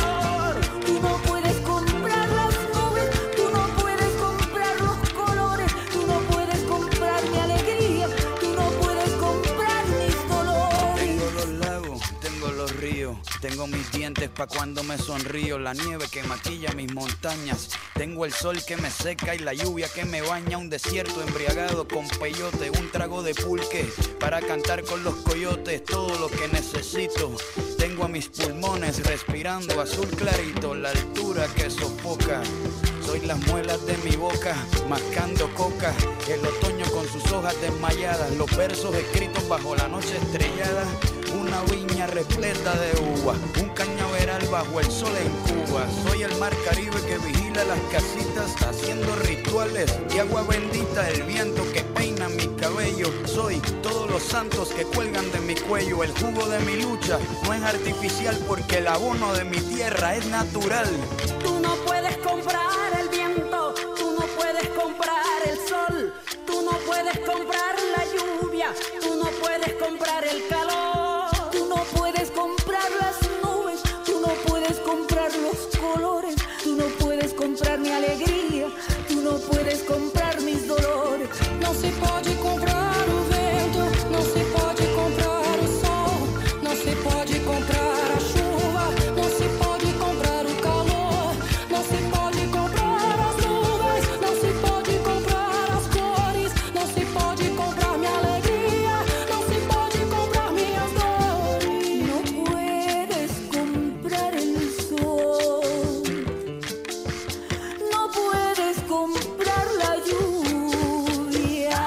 dientes pa' cuando me sonrío, la nieve que maquilla mis montañas. Tengo el sol que me seca y la lluvia que me baña, un desierto embriagado con peyote, un trago de pulque para cantar con los coyotes, todo lo que necesito. Tengo a mis pulmones respirando azul clarito, la altura que sofoca. Soy las muelas de mi boca, mascando coca, el otoño con sus hojas desmayadas, los versos escritos bajo la noche estrellada, una viña repleta de uvas, un cañaveral bajo el sol en Cuba. Soy el mar Caribe que vigila las casitas, haciendo rituales de agua bendita, el viento que peina mi cabello. Soy todos los santos que cuelgan de mi cuello, el jugo de mi lucha no es artificial porque el abono de mi tierra es natural. Tú no puedes comprar el viento, tú no puedes comprar el sol, tú no puedes comprar la lluvia, tú no puedes comprar el calor, tú no puedes comprar las nubes, tú no puedes comprar los colores, tú no puedes comprar mi alegría, tú no puedes comprar mis dolores. No se pode comprar o vento, no se pode comprar o sol, no se pode comprar a chuva, no se pode comprar o calor, no se pode comprar as nuvens, não se pode comprar as cores, não se pode comprar minha alegria, não se pode comprar minhas dores. No puedes comprar el sol, no puedes comprar la lluvia.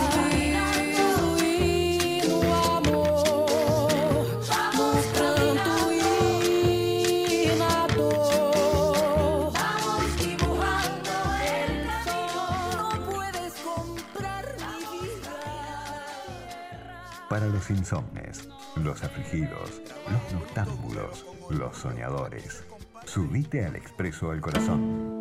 Y no amor, nos pranto y nado, vamos dibujando el sol. No puedes comprar mi vida. Para los insomnes, los afligidos, los noctámbulos, los soñadores. Subite al Expreso del Corazón.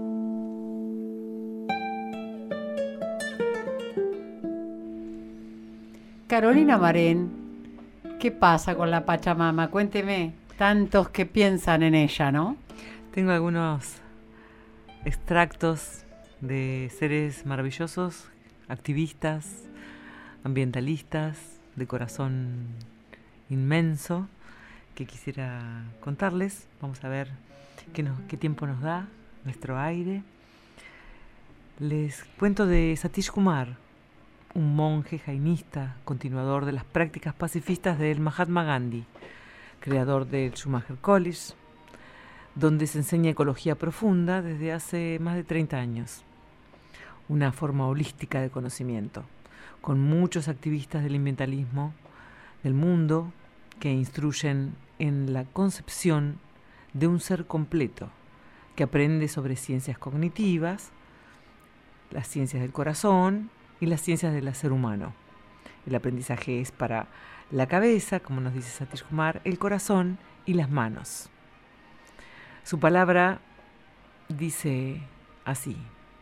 Carolina Marén, ¿qué pasa con la Pachamama? Cuénteme, tantos que piensan en ella, ¿no? Tengo algunos extractos de seres maravillosos, activistas, ambientalistas, de corazón inmenso, que quisiera contarles. Vamos a ver qué, nos, qué tiempo nos da nuestro aire. Les cuento de Satish Kumar, un monje jainista, continuador de las prácticas pacifistas del Mahatma Gandhi, creador del Schumacher College, donde se enseña ecología profunda desde hace más de treinta años. Una forma holística de conocimiento, con muchos activistas del ambientalismo del mundo que instruyen en la concepción de un ser completo, que aprende sobre ciencias cognitivas, las ciencias del corazón y las ciencias del ser humano. El aprendizaje es para la cabeza, como nos dice Satish Kumar, el corazón y las manos. Su palabra dice así: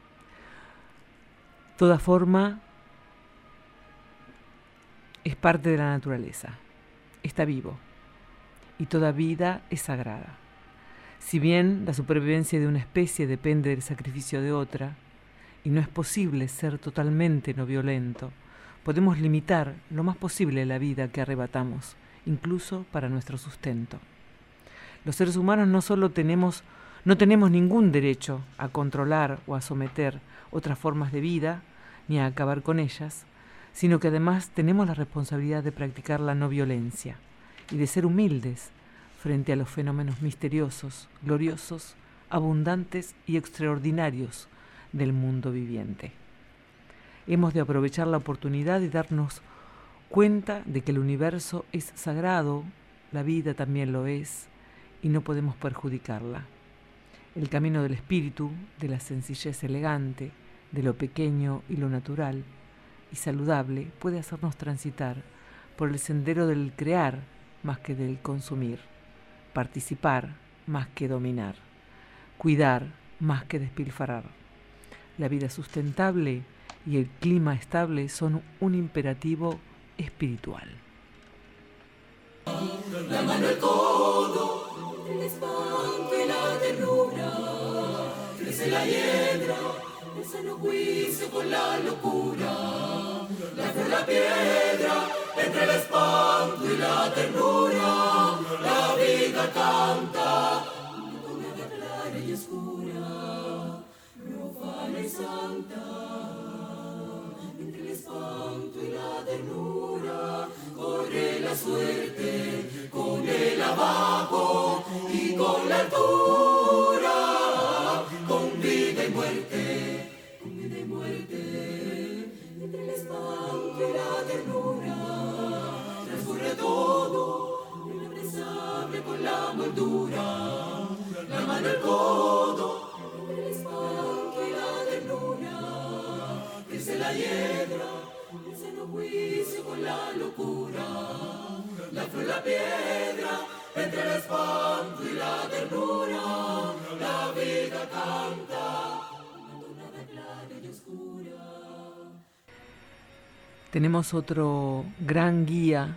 toda forma es parte de la naturaleza, está vivo, y toda vida es sagrada. Si bien la supervivencia de una especie depende del sacrificio de otra, y no es posible ser totalmente no violento, podemos limitar lo más posible la vida que arrebatamos, incluso para nuestro sustento. Los seres humanos no solo tenemos, no tenemos ningún derecho a controlar o a someter otras formas de vida, ni a acabar con ellas, sino que además tenemos la responsabilidad de practicar la no violencia y de ser humildes frente a los fenómenos misteriosos, gloriosos, abundantes y extraordinarios del mundo viviente. Hemos de aprovechar la oportunidad y darnos cuenta de que el universo es sagrado, la vida también lo es, y no podemos perjudicarla. El camino del espíritu, de la sencillez elegante, de lo pequeño y lo natural y saludable, puede hacernos transitar por el sendero del crear más que del consumir, participar más que dominar, cuidar más que despilfarrar. La vida sustentable y el clima estable son un imperativo espiritual. La mano al codo, el espanto y la ternura, crece la hiedra, el sano juicio con la locura, la flor, la piedra, entre el espanto y la ternura, la vida vida canta, una tonada clara y oscura, profana y santa, entre el espanto y la ternura, corre la suerte con el abajo y con la altura, con vida y muerte, con vida y muerte, entre el espanto y la ternura, transcurre todo, inapresable con la moldura, la mano al codo, entre el espanto y la ternura, crece la hiedra, el seno juicio con la locura, la flor, la piedra, entre el espanto y la ternura, la vida canta, una tonada clara y oscura. Tenemos otro gran guía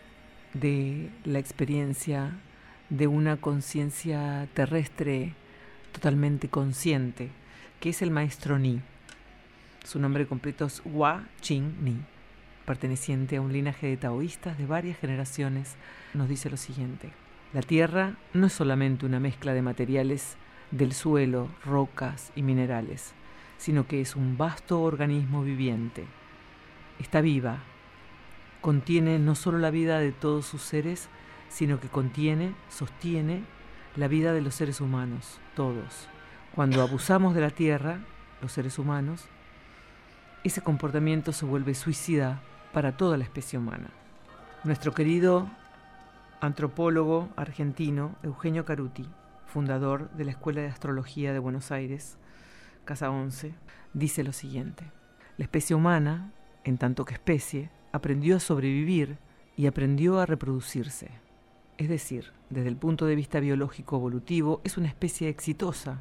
de la experiencia de una conciencia terrestre totalmente consciente, que es el maestro Ni. Su nombre completo es Hua Ching Ni, perteneciente a un linaje de taoístas de varias generaciones. Nos dice lo siguiente: la tierra no es solamente una mezcla de materiales del suelo, rocas y minerales, sino que es un vasto organismo viviente. Está viva, contiene no solo la vida de todos sus seres, sino que contiene, sostiene la vida de los seres humanos, todos. Cuando abusamos de la tierra, los seres humanos, ese comportamiento se vuelve suicida para toda la especie humana. Nuestro querido antropólogo argentino Eugenio Caruti, fundador de la Escuela de Astrología de Buenos Aires, Casa once, dice lo siguiente: la especie humana, en tanto que especie, aprendió a sobrevivir y aprendió a reproducirse. Es decir, desde el punto de vista biológico evolutivo, es una especie exitosa,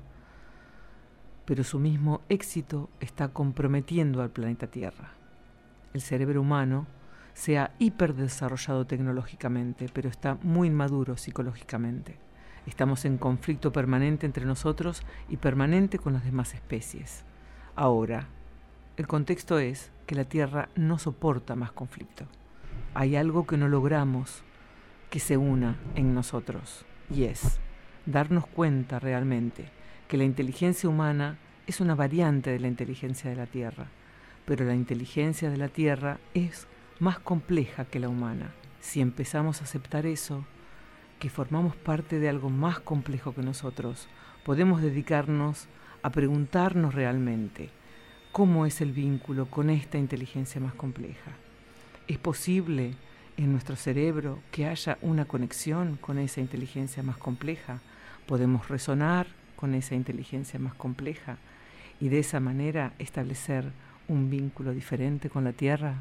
pero su mismo éxito está comprometiendo al planeta Tierra. El cerebro humano se ha hiperdesarrollado tecnológicamente, pero está muy inmaduro psicológicamente. Estamos en conflicto permanente entre nosotros y permanente con las demás especies. Ahora, el contexto es que la Tierra no soporta más conflicto. Hay algo que no logramos que se una en nosotros, y es darnos cuenta realmente que la inteligencia humana es una variante de la inteligencia de la Tierra, pero la inteligencia de la Tierra es más compleja que la humana. Si empezamos a aceptar eso, que formamos parte de algo más complejo que nosotros, podemos dedicarnos a preguntarnos realmente cómo es el vínculo con esta inteligencia más compleja. ¿Es posible en nuestro cerebro que haya una conexión con esa inteligencia más compleja? Podemos resonar con esa inteligencia más compleja y de esa manera establecer un vínculo diferente con la Tierra.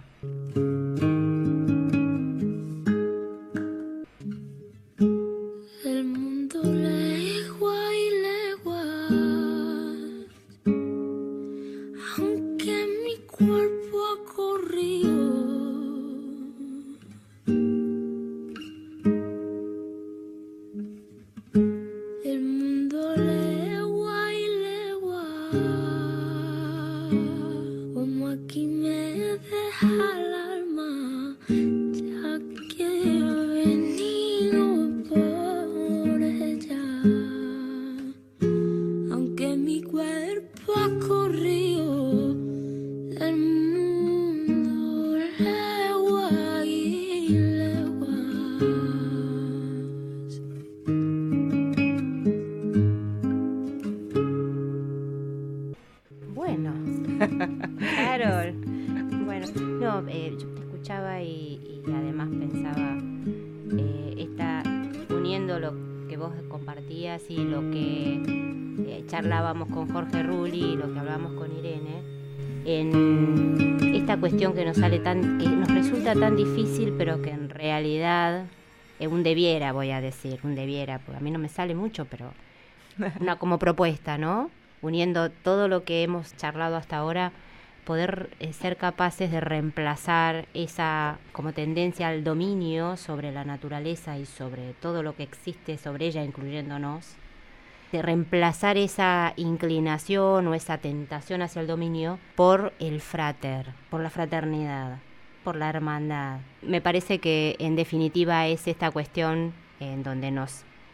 El mundo legua y legua, aunque mi cuerpo ha corrido. El mundo legua y legua, como aquí me deja el alma, ya que he venido por ella. Aunque mi cuerpo ha corrido, el mundo legua y leguas. Bueno, Carol. Bueno, no, eh, yo te escuchaba y, y además pensaba, eh, esta, uniendo lo que vos compartías y lo que eh, charlábamos con Jorge Rulli y lo que hablábamos con Irene, en esta cuestión que nos sale tan, que nos resulta tan difícil, pero que en realidad es un debiera, voy a decir, un debiera, porque a mí no me sale mucho, pero una como propuesta, ¿no? Uniendo todo lo que hemos charlado hasta ahora, poder eh, ser capaces de reemplazar esa como tendencia al dominio sobre la naturaleza y sobre todo lo que existe sobre ella, incluyéndonos, de reemplazar esa inclinación o esa tentación hacia el dominio por el frater, por la fraternidad, por la hermandad. Me parece que en definitiva es esta cuestión en donde nos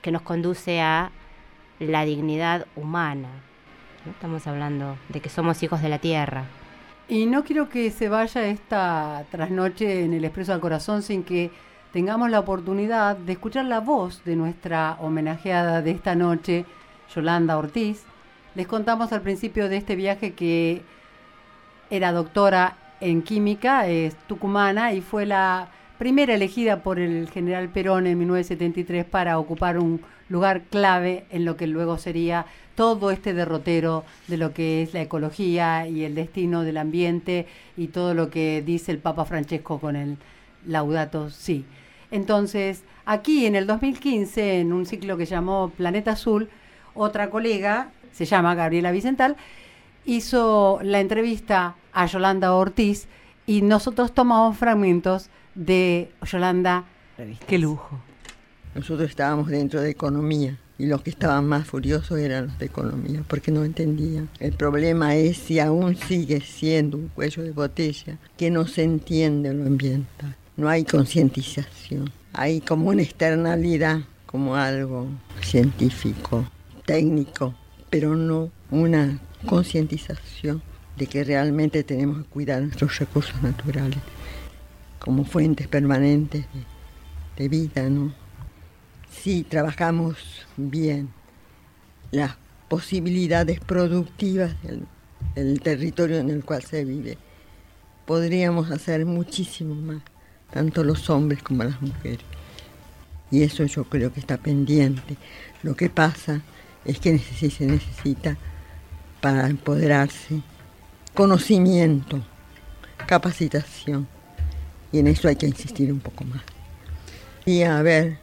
que nos conduce a la dignidad humana, ¿no? Estamos hablando de que somos hijos de la tierra. Y no quiero que se vaya esta trasnoche en el Expreso al Corazón sin que tengamos la oportunidad de escuchar la voz de nuestra homenajeada de esta noche, Yolanda Ortiz. Les contamos al principio de este viaje que era doctora en química, es tucumana y fue la primera elegida por el general Perón en mil novecientos setenta y tres para ocupar un lugar clave en lo que luego sería todo este derrotero de lo que es la ecología y el destino del ambiente y todo lo que dice el Papa Francesco con el Laudato Si. Entonces, aquí en el dos mil quince, en un ciclo que llamó Planeta Azul, otra colega, se llama Gabriela Vicental, hizo la entrevista a Yolanda Ortiz y nosotros tomamos fragmentos de Yolanda. ¡Qué lujo! Nosotros estábamos dentro de economía y los que estaban más furiosos eran los de economía porque no entendían. El problema es si aún sigue siendo un cuello de botella que no se entiende lo ambiental. No hay concientización, hay como una externalidad, como algo científico, técnico, pero no una concientización de que realmente tenemos que cuidar nuestros recursos naturales como fuentes permanentes de, de vida, ¿no? Si trabajamos bien las posibilidades productivas del, del territorio en el cual se vive, podríamos hacer muchísimo más, tanto los hombres como las mujeres. Y eso yo creo que está pendiente. Lo que pasa es que neces- se necesita para empoderarse conocimiento, capacitación, y en eso hay que insistir un poco más. Y haber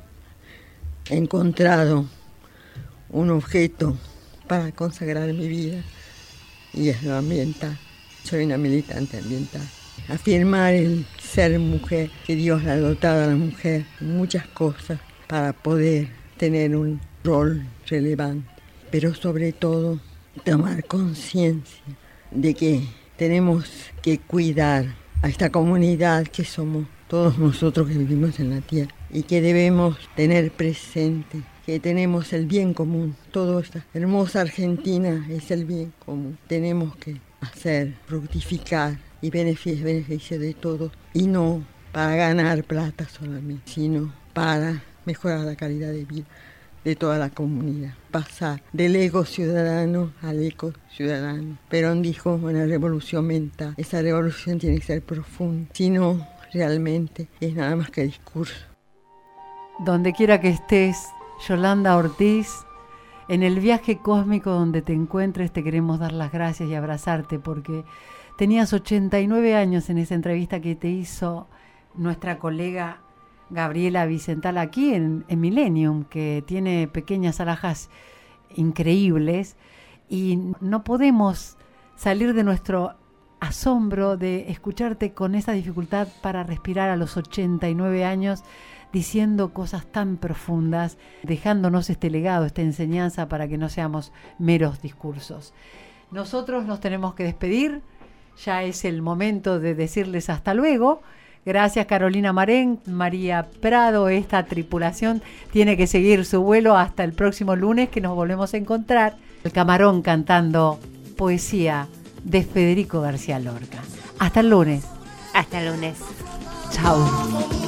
encontrado un objeto para consagrar mi vida, y es lo ambiental. Soy una militante ambiental. Afirmar el ser mujer, que Dios le ha dotado a la mujer muchas cosas para poder tener un rol relevante, pero sobre todo tomar conciencia de que tenemos que cuidar a esta comunidad que somos todos nosotros que vivimos en la tierra y que debemos tener presente que tenemos el bien común. Toda esta hermosa Argentina es el bien común. Tenemos que hacer fructificar y beneficio, beneficio de todos, y no para ganar plata solamente, sino para mejorar la calidad de vida de toda la comunidad. Pasar del ego ciudadano al eco ciudadano. Perón dijo en la revolución mental, esa revolución tiene que ser profunda, si no realmente es nada más que discurso. Donde quiera que estés, Yolanda Ortiz, en el viaje cósmico donde te encuentres, te queremos dar las gracias y abrazarte porque tenías ochenta y nueve años en esa entrevista que te hizo nuestra colega Gabriela Vicental aquí en, en Millennium, que tiene pequeñas alhajas increíbles, y no podemos salir de nuestro asombro de escucharte con esa dificultad para respirar a los ochenta y nueve años, diciendo cosas tan profundas, dejándonos este legado, esta enseñanza para que no seamos meros discursos. Nosotros nos tenemos que despedir, ya es el momento de decirles hasta luego. Gracias Carolina Marén, María Prado, esta tripulación tiene que seguir su vuelo hasta el próximo lunes que nos volvemos a encontrar. El Camarón cantando poesía de Federico García Lorca. Hasta el lunes. Hasta el lunes. Chao.